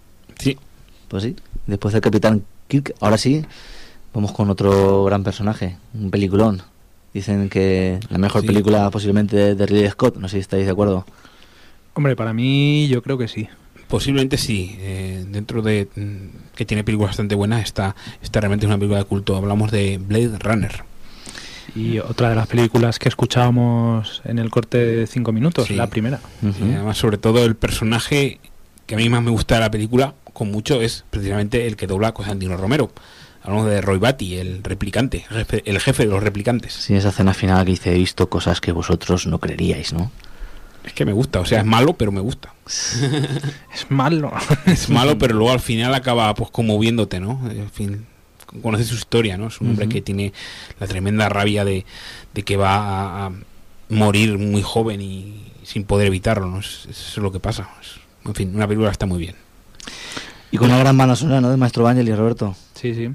Sí. Pues sí, después del Capitán Kirk, ahora sí, vamos con otro gran personaje, un peliculón. Dicen que la mejor Sí. película posiblemente de Ridley Scott, no sé si estáis de acuerdo. Hombre, para mí yo creo que sí. Posiblemente sí. Eh, dentro de mm, que tiene películas bastante buenas, esta, esta realmente es una película de culto. Hablamos de Blade Runner. Y otra de las películas que escuchábamos en el corte de cinco minutos, Sí. la primera. Uh-huh. Y además, sobre todo, el personaje que a mí más me gusta de la película, con mucho, es precisamente el que dobla a Constantino Romero. Hablamos de Roy Batty, el replicante, el jefe, el jefe de los replicantes. Sí, esa escena final que dice, he visto cosas que vosotros no creeríais, ¿no? Es que me gusta, o sea, es malo, pero me gusta. Es malo. Es malo, pero luego al final acaba pues conmoviéndote, ¿no? En fin, conoces su historia, ¿no? Es un hombre Uh-huh. que tiene la tremenda rabia de, de que va a, a morir muy joven y sin poder evitarlo, ¿no? Es, eso es lo que pasa. Es, en fin, una película está muy bien. Y con una gran banda sonora, ¿no? De Maestro Vangelis, Roberto. Sí, sí.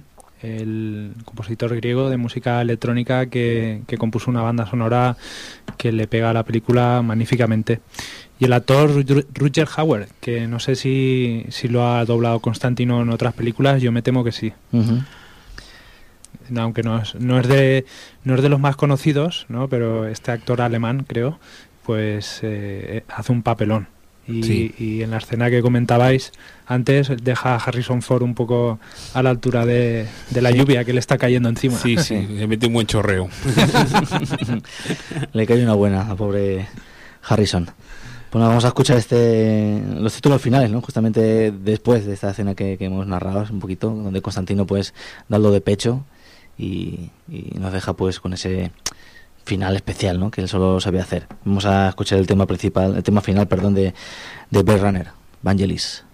El compositor griego de música electrónica que, que compuso una banda sonora que le pega a la película magníficamente. Y el actor Ru- Rutger Hauer, que no sé si, si lo ha doblado Constantino en otras películas, yo me temo que sí. Uh-huh. Aunque no es, no es de no es de los más conocidos, ¿no? Pero este actor alemán, creo, pues eh, hace un papelón. Y, Sí. y en la escena que comentabais antes deja a Harrison Ford un poco a la altura de, de la lluvia que le está cayendo encima. Sí, sí, le mete un buen chorreo. Le cae una buena a pobre Harrison. Bueno, vamos a escuchar este los títulos finales, ¿no? Justamente después de esta escena que, que hemos narrado un poquito, donde Constantino pues da lo de pecho y, y nos deja pues con ese final especial, ¿no? Que él solo sabía hacer. Vamos a escuchar el tema principal, el tema final, perdón, de, de Blade Runner, Vangelis.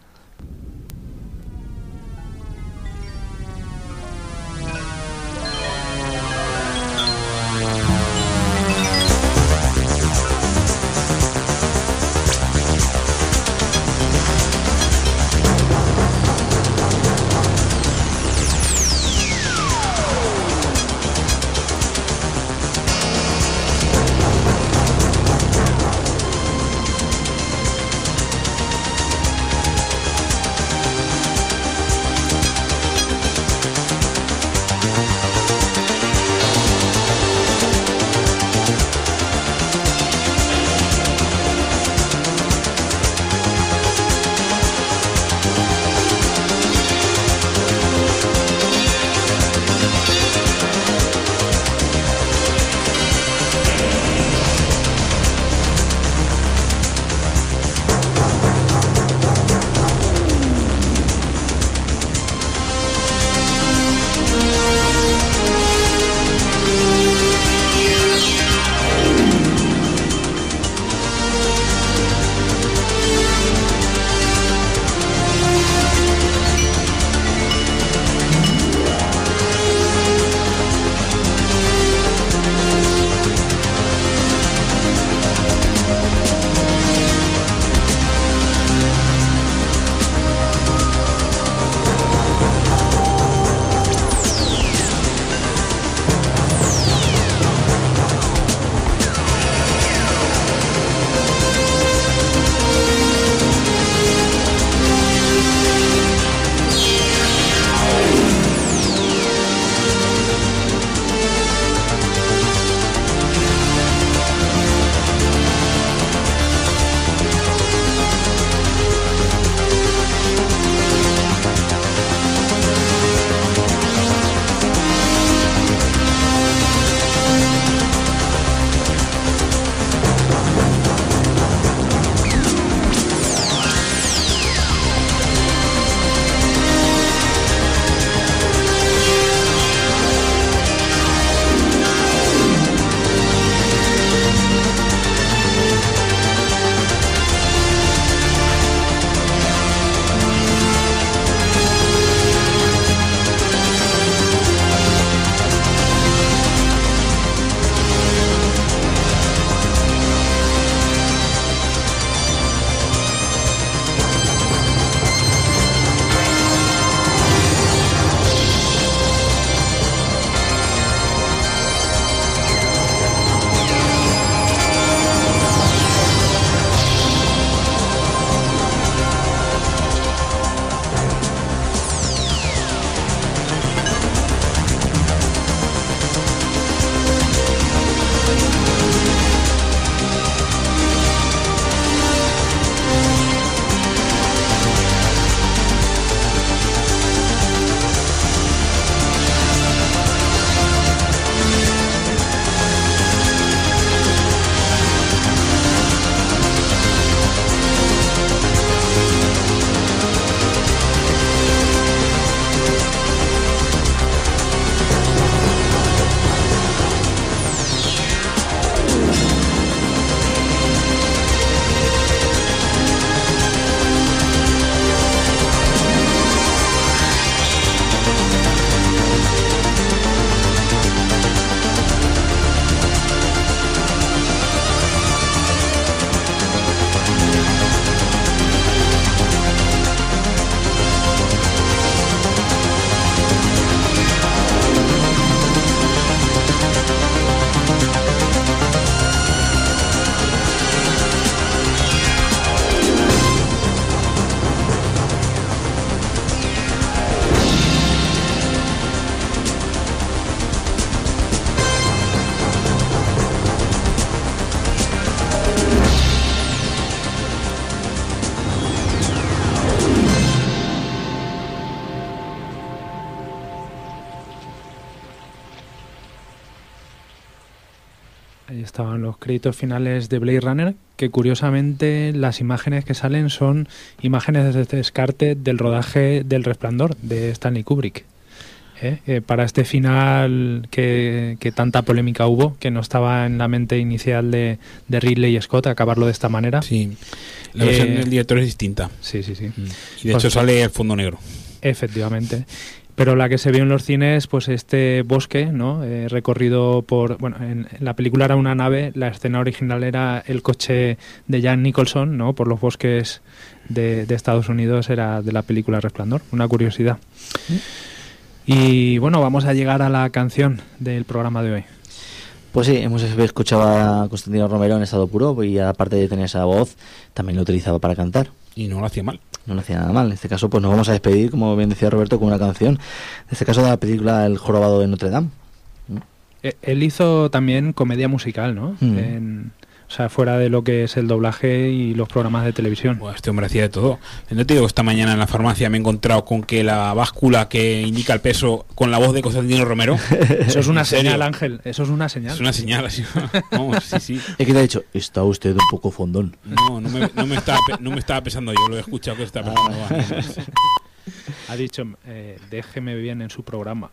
Ahí estaban los créditos finales de Blade Runner, que curiosamente las imágenes que salen son imágenes de descarte del rodaje del Resplandor de Stanley Kubrick. ¿Eh? Eh, para este final que, que tanta polémica hubo, que no estaba en la mente inicial de, de Ridley Scott acabarlo de esta manera. Sí, la versión eh, del director es distinta. Sí, sí, sí. Mm. Y de pues, hecho sale el fondo negro. Efectivamente. Pero la que se vio en los cines, pues este bosque, ¿no? Eh, recorrido por... Bueno, en, en la película era una nave, la escena original era el coche de Jack Nicholson, ¿no? Por los bosques de, de Estados Unidos, era de la película Resplandor. Una curiosidad. ¿Mm? Y bueno, vamos a llegar a la canción del programa de hoy. Pues sí, hemos escuchado a Constantino Romero en estado puro y aparte de tener esa voz, también lo utilizaba para cantar. Y no lo hacía mal. No lo hacía nada mal. En este caso, pues nos vamos a despedir, como bien decía Roberto, con una canción. En este caso de la película El jorobado de Notre Dame. Él hizo también comedia musical, ¿no? Mm. En, o sea, fuera de lo que es el doblaje y los programas de televisión. Bueno, este hombre hacía de todo. No te digo, esta mañana en la farmacia me he encontrado con que la báscula que indica el peso con la voz de Constantino Romero. Eso es una señal, Ángel. Eso es una señal. Es una señal, así. Vamos, sí, sí. Es que te ha dicho, está usted un poco fondón. No, no me, no me, estaba, no me estaba pesando yo, lo he escuchado que está pesando. Ah. Ha dicho, eh, déjeme bien en su programa.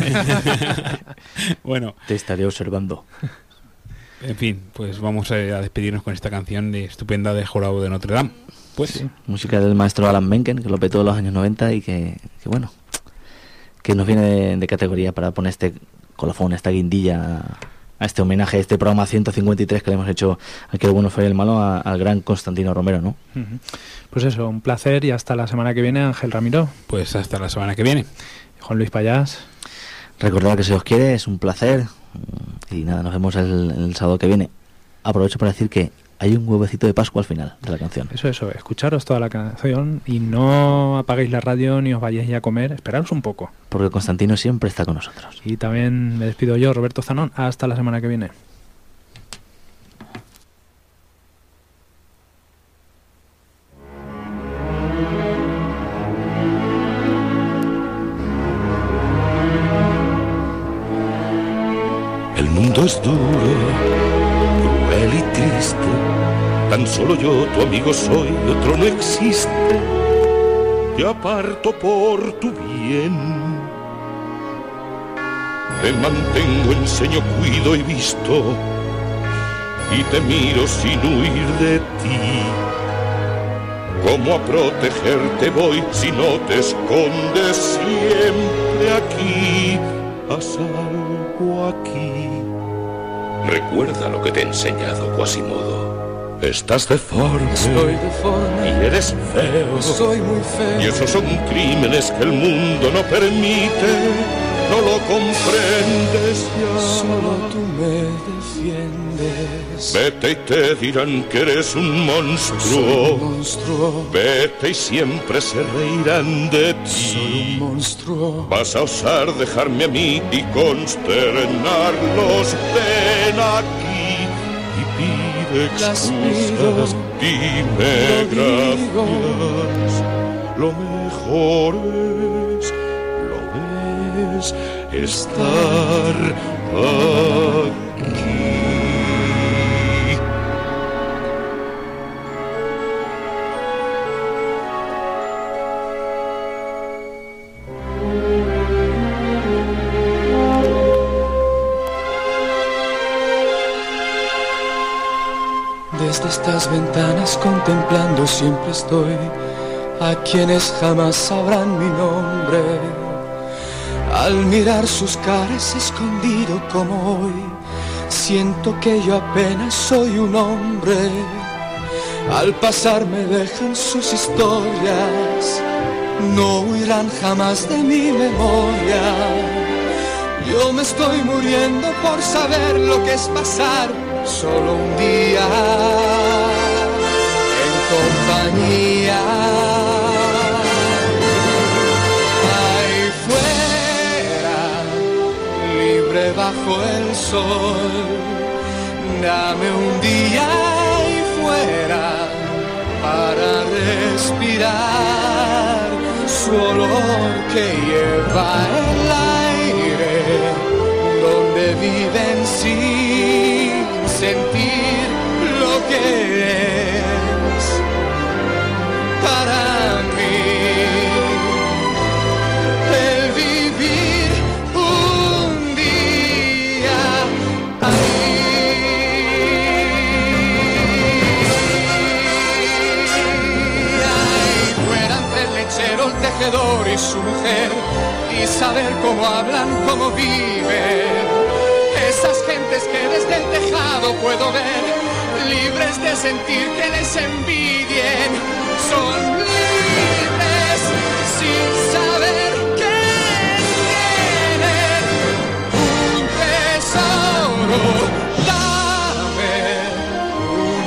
Bueno. Te estaré observando. En fin, pues vamos a despedirnos con esta canción de estupenda de Jorobado de Notre Dame. Pues sí, música del maestro Alan Menken, que lo petó en los años noventa y que, que bueno, que nos viene de, de categoría para poner este colofón, esta guindilla a este homenaje, a este programa ciento cincuenta y tres que le hemos hecho al que el bueno fue el malo, a, al gran Constantino Romero, ¿no? Uh-huh. Pues eso, un placer y hasta la semana que viene, Ángel Ramiro. Pues hasta la semana que viene. Juan Luis Payás. Recordad que si os quiere, es un placer. Y nada, nos vemos el, el sábado que viene. Aprovecho para decir que hay un huevecito de Pascua al final de la canción. Eso, eso, escucharos toda la canción y no apaguéis la radio ni os vayáis ya a comer, esperaros un poco. Porque Constantino siempre está con nosotros. Y también me despido yo, Roberto Zanón, hasta la semana que viene. El mundo es duro, cruel y triste. Tan solo yo, tu amigo soy, otro no existe. Te aparto por tu bien. Te mantengo, enseño, cuido y visto. Y te miro sin huir de ti. ¿Cómo a protegerte voy si no te escondes siempre aquí? A salvo aquí. Recuerda lo que te he enseñado, Quasimodo. Estás deforme. Estoy deforme. Y eres feo. Soy muy feo. Y esos son crímenes que el mundo no permite. No lo comprendes ya. Solo tú me defiendes. Vete y te dirán que eres un monstruo. Soy un monstruo. Vete y siempre se reirán de ti. Soy un monstruo. Vas a osar dejarme a mí y consternarlos. Ven aquí y pide excusas. Dime gracias. Lo mejor es, lo es, estar aquí. Desde estas ventanas contemplando siempre estoy a quienes jamás sabrán mi nombre. Al mirar sus caras escondido como hoy, siento que yo apenas soy un hombre. Al pasar me dejan sus historias, no huirán jamás de mi memoria. Yo me estoy muriendo por saber lo que es pasar solo un día en compañía. Ahí fuera, libre bajo el sol, dame un día ahí fuera para respirar su olor que lleva el aire donde viven sin sentir lo que es para mí el vivir un día ahí. Ahí fuera entre el lechero, el tejedor y su mujer, y saber cómo hablan, cómo viven. Esas gentes que desde el tejado puedo ver, libres de sentir que les envidien, son libres sin saber que tienen un tesoro. Dame un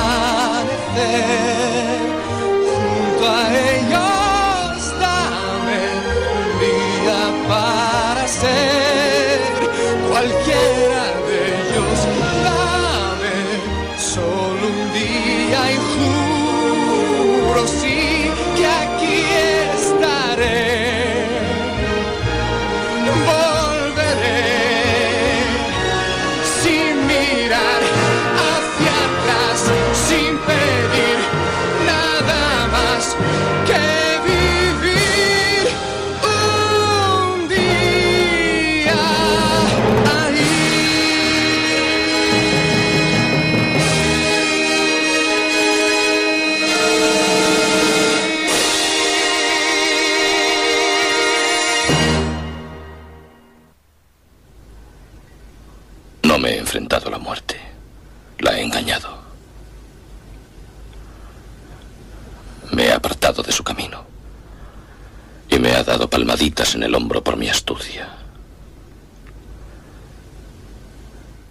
amanecer junto a ellos, dame un día para ser cualquiera de ellos, dame solo un día y juro sí que aquí estaré, volveré sin mirar hacia atrás, sin pedir nada más que vivir un día ahí. No me he enfrentado a la muerte. La he engañado. Me he apartado de su camino. Y me ha dado palmaditas en el hombro por mi astucia.